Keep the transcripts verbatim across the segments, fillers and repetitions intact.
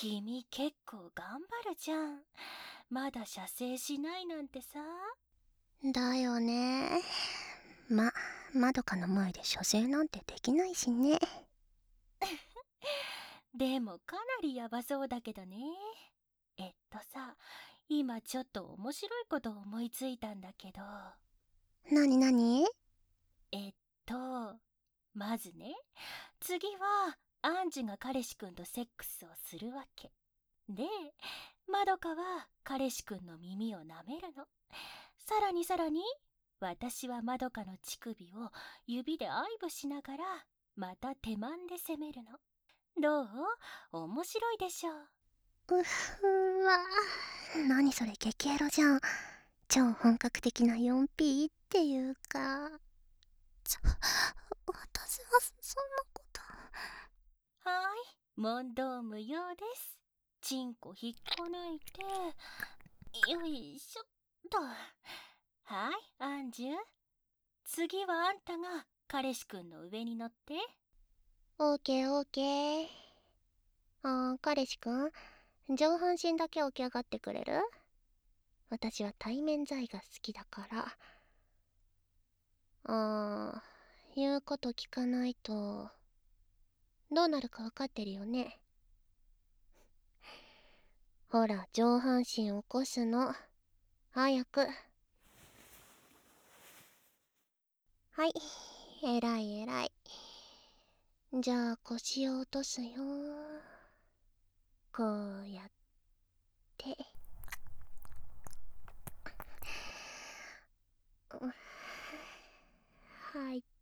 君結構頑張るじゃん。まだ射精しないなんてさ。 だよね。ま、まどかの前で射精なんてできないしね。 でもかなりヤバそうだけどね。えっとさ、今ちょっと面白いことを思いついたんだけど。 なになに？ えっと、まずね、次はアンジュが彼氏くんとセックスをするわけ。で、まどかは彼氏くんの耳を舐めるの。さらにさらに、私はまどかの乳首を指で愛撫しながら、また手間んで攻めるの。どう？面白いでしょ。 うふわ。なにそれ、激エロじゃん。超本格的な フォーピー っていうか。ちょ、私はそんなこと。 はーい、問答無用です。チンコ引っこ抜いて、よいしょっと。はい、アンジュ。次はあんたが彼氏くんの上に乗って。 オーケーオーケー。あー、彼氏くん、上半身だけ起き上がってくれる？私は対面剤が好きだから。あー、言うこと聞かないと、どうなるか分かってるよね。ほら、上半身起こすの。早く。はい、えらいえらい。じゃあ腰を落とすよ。こうやって。入った。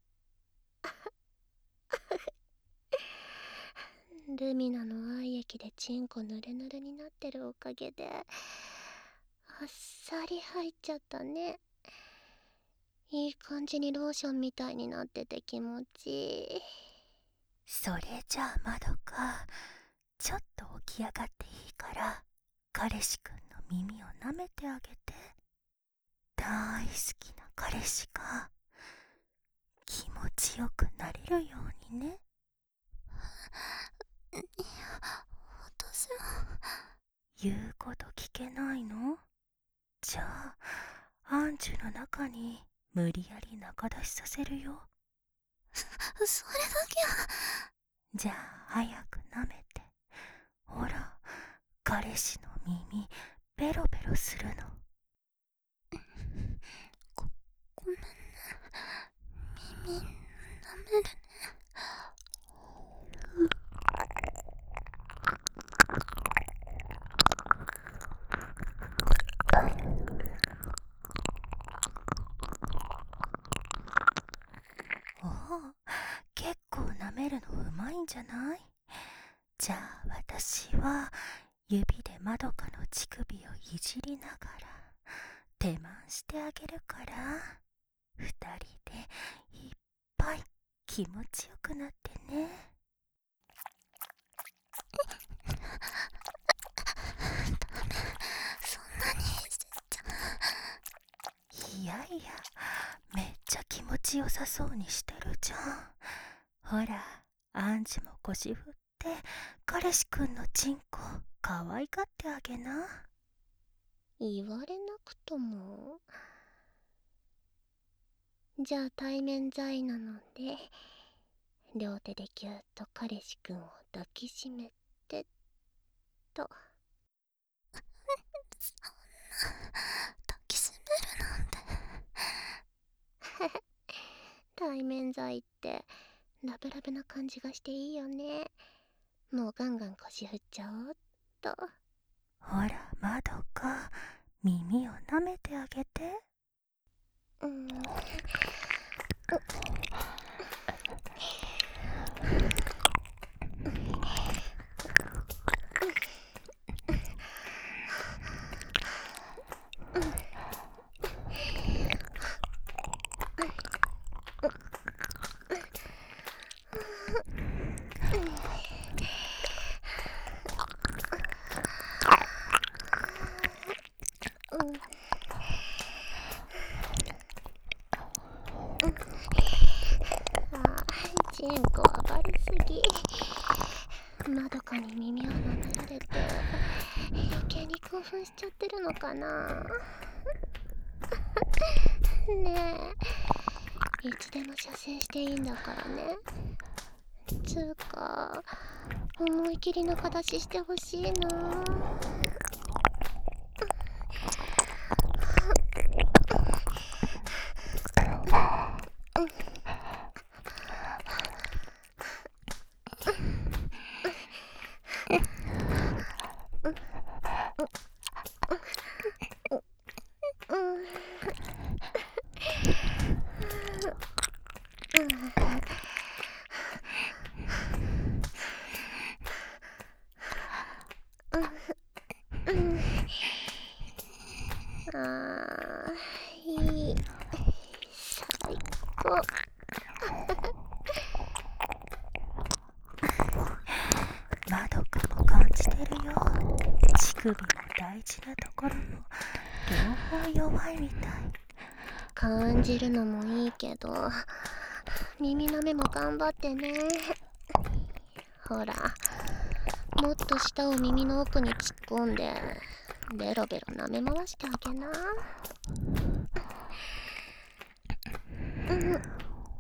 ルミナの愛液でチンコぬるぬるになってるおかげで、あっさり入っちゃったね。いい感じにローションみたいになってて気持ちいい。 それじゃあまどか、ちょっと起き上がっていいから、彼氏くんの耳を舐めてあげて。大好きな彼氏が気持ちよくなれるようにね。 いや、私は。 言うこと聞けないの？じゃあ、アンジュの中に無理やり中出しさせるよ。 それだけは。 じゃあ早く舐めて。ほら、彼氏の耳ベロベロするの。 ご、ごめんね。耳舐めるね。 おお、結構舐めるのうまいんじゃない？じゃあ私は指でまどかの乳首をいじりながら手満してあげるから、二人でいっぱい気持ちよくなってね。 ダメ、そんなにしてちゃ。 いやいや、めっちゃ気持ちよさそうにしてるじゃん。ほら、アンジュも腰振って彼氏くんのチンコ可愛がってあげな。 言われなくとも。じゃあ対面剤なので、両手でぎゅっと彼氏くんを抱きしめてと。そんな、抱きしめるなんて。対面剤ってラブラブな感じがしていいよね。もうガンガン腰振っちゃおうっと。 ほら、まどか、耳を舐めてあげて。 うーん。 まどかに耳を舐められて余計に興奮しちゃってるのかな。ねえ、いつでも射精していいんだからね。つうか思い切りの形してほしいな。あーいい、最高。 まどかも感じてるよ。乳首の大事なところも両方弱いみたい。 感じるのもいいけど耳舐めも頑張ってね。ほら、もっと舌を耳の奥に突っ込んでベロベロ舐め回してあげな。うん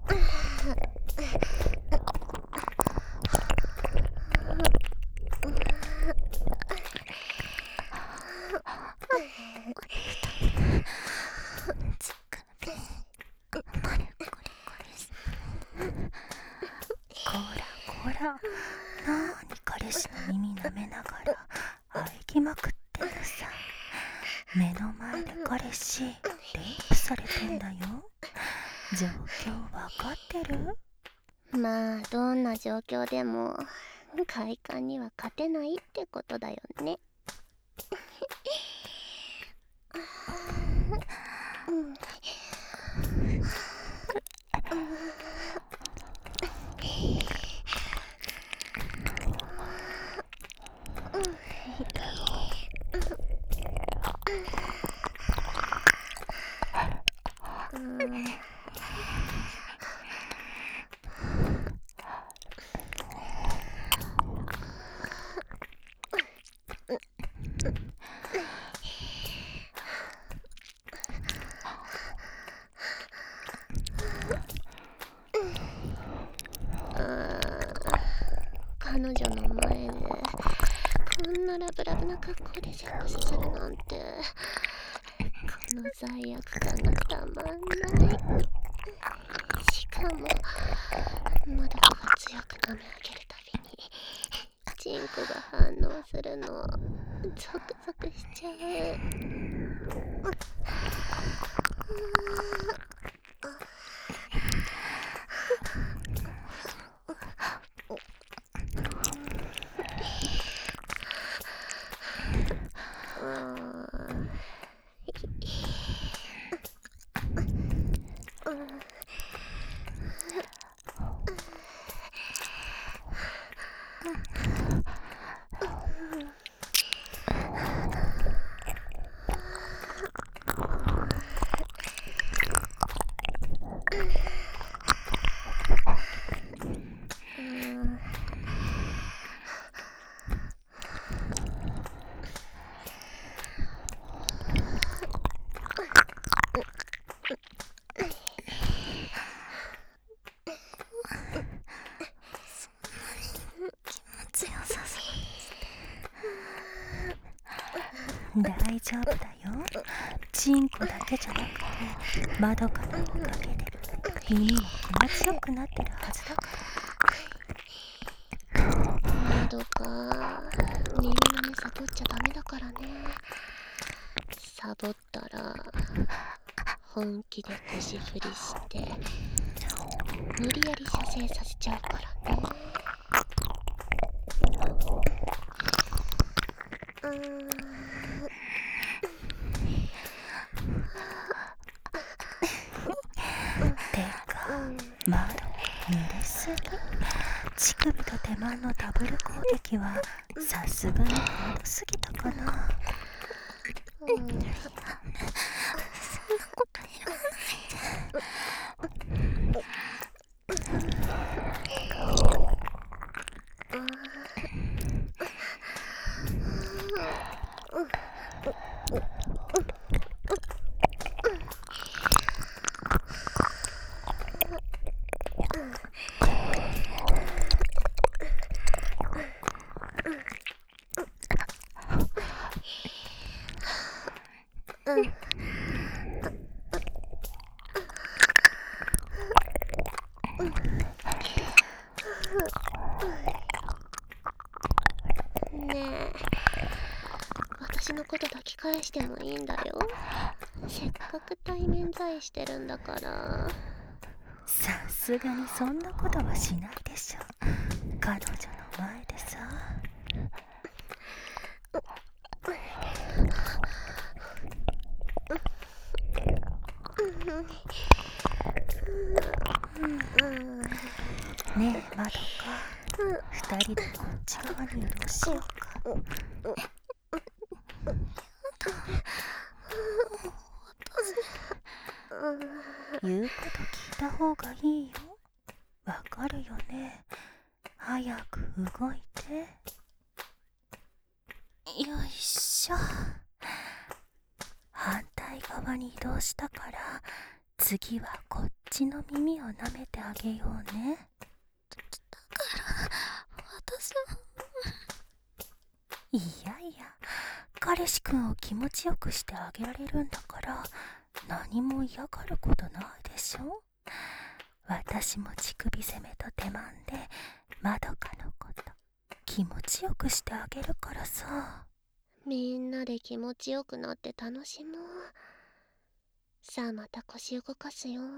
こらこら、なーに彼氏の耳舐めながら喘ぎまくってるさ。目の前で彼氏レイプされてんだよ。状況わかってる？ まあどんな状況でも快感には勝てないってことだよね。彼女の前でこんなラブラブな格好でセックスするなんて、この罪悪感がたまんない。しかもまどかが強く舐め上げるたびにチンコが反応するのゾクゾクしちゃう。 大丈夫だよ。チンコだけじゃなくてまどかのおかげで耳も気持ちよくなってるはずだから。 まどか、耳の目サボっちゃダメだからね。サボったら本気で腰振りして無理やり射精させちゃうからね。うーんてか、まど濡れすぎ。乳首と手間のダブル攻撃はさすがにハードすぎたかな。 うん、そんなこと言わないで。 私のこと抱き返してもいいんだよ。せっかく対面在してるんだから。 さすがにそんなことはしないでしょ、彼女の前でさ。ねえまどか、二人でこっち側に移動しようか。言うこと聞いた方がいいよ。わかるよね。早く動いて。よいしょ。反対側に移動したから、次はこっちの耳を舐めてあげようね。 だから私は。 いやいや、彼氏くんを気持ちよくしてあげられるんだから、何も嫌がることないでしょ。私も乳首攻めと手間でまどかのこと気持ちよくしてあげるからさ。 みんなで気持ちよくなって楽しもう。さあまた腰動かすよ。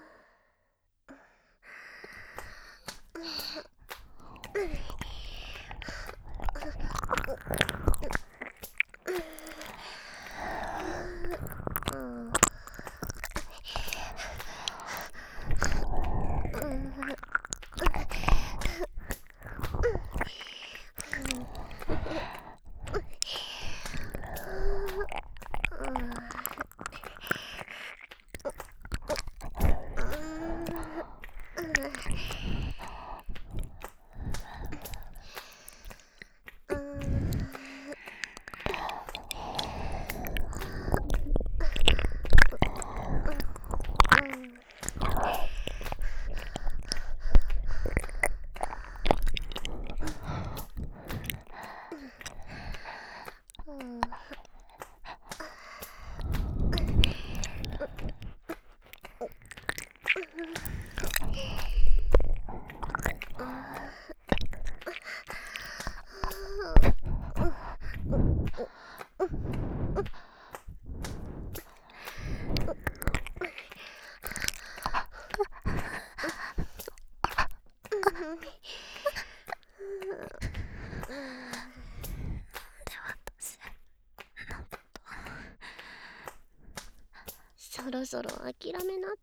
そろそろ諦めなって。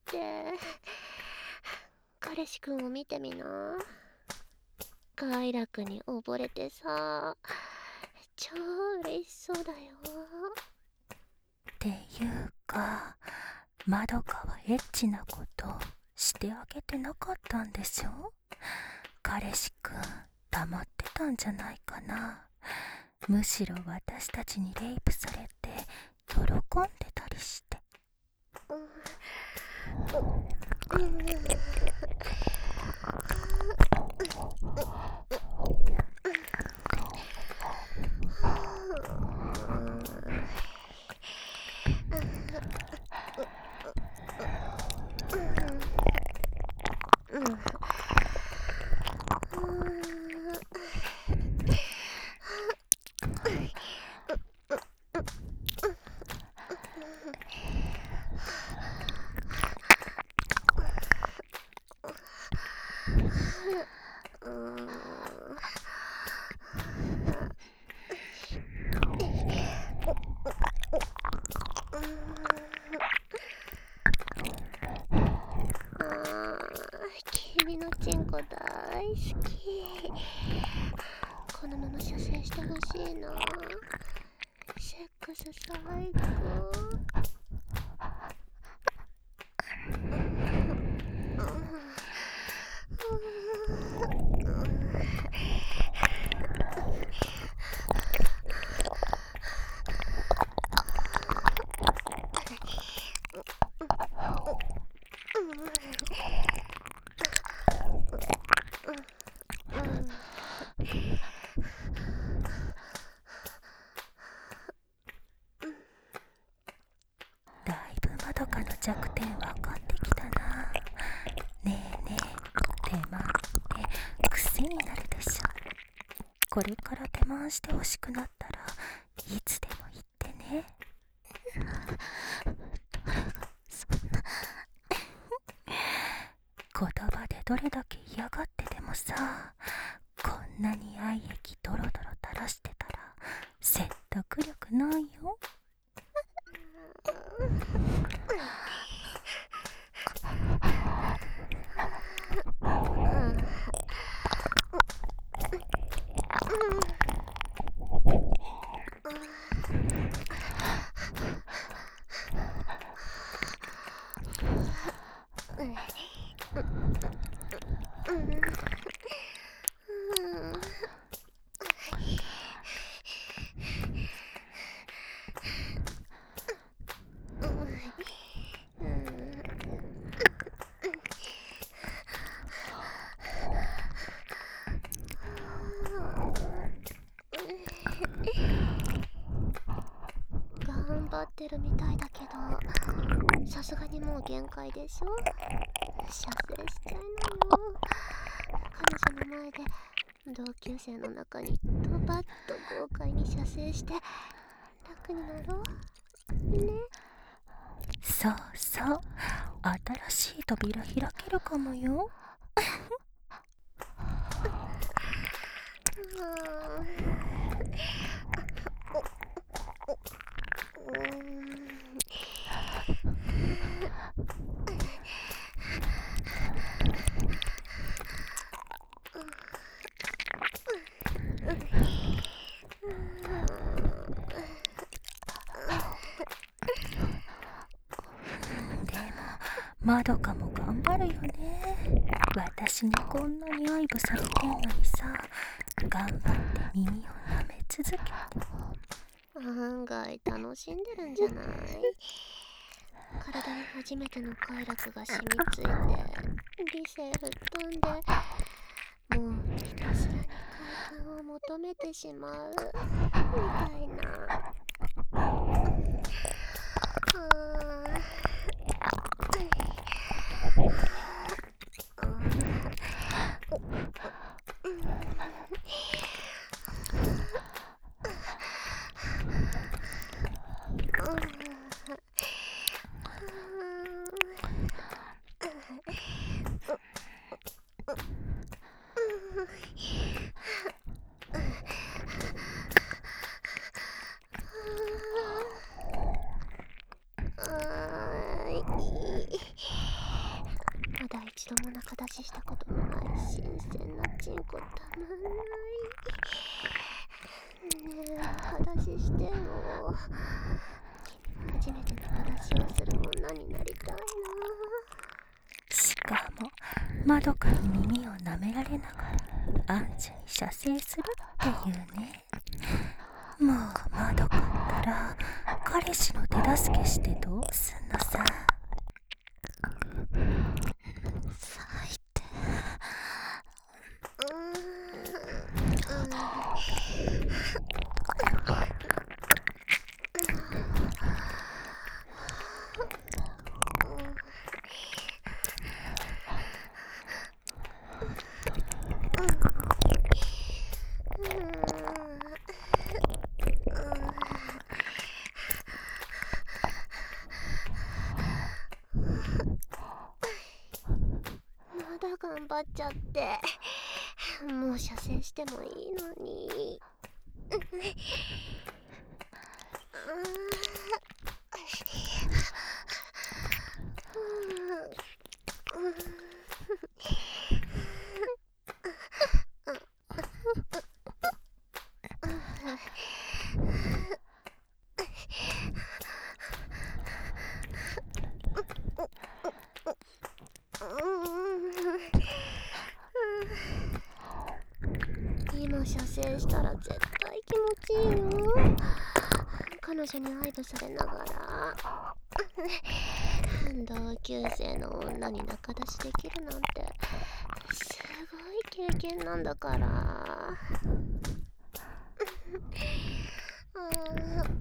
彼氏くんを見てみな。快楽に溺れてさ、超嬉しそうだよ。 っていうか、まどかはエッチなことしてあげてなかったんでしょ。彼氏くん黙ってたんじゃないかな。むしろ私たちにレイプされて喜んでたりして。 君のチンコ大好き。このまま射精してほしいな。セックス最高。 だいぶまどかの弱点分かってきたな。ねえねえ、手間って癖になるでしょ。これから手間してほしくなったらいつでも言っね。言葉でどれだけ嫌がってでもさ、こんなに愛液ドロドロ垂らしてたら説得力ないよ。 頑張ってるみたいだけど、さすがにもう限界でしょ。射精したいのよ。彼女の前で同級生の中にドバッと豪快に射精して楽になろうね。 そうそう、新しい扉開けるかもよ。まどかも頑張るよね。私にこんなに愛撫されてんのにさ、頑張って耳を舐め続けて。 案外楽しんでるんじゃない？体に初めての快楽が染みついて理性吹っ飛んで、もうひたすらに快感を求めてしまうみたいな。まだ一度も中出ししたことのない新鮮なチンコたまんないね。え、裸出ししてよ。君が初めて中出しをする女になりたいな。 しかもまどかに耳を舐められながらアンジュに射精するっていうね。もうまどかったら彼氏の手助けしてどうすんのさ。 最低。まだ頑張っちゃって、もう射精してもいいのに。今射精したら絶対気持ちいいよ。彼女に愛撫されながら同級生の女に仲出しできるなんてすごい経験なんだから。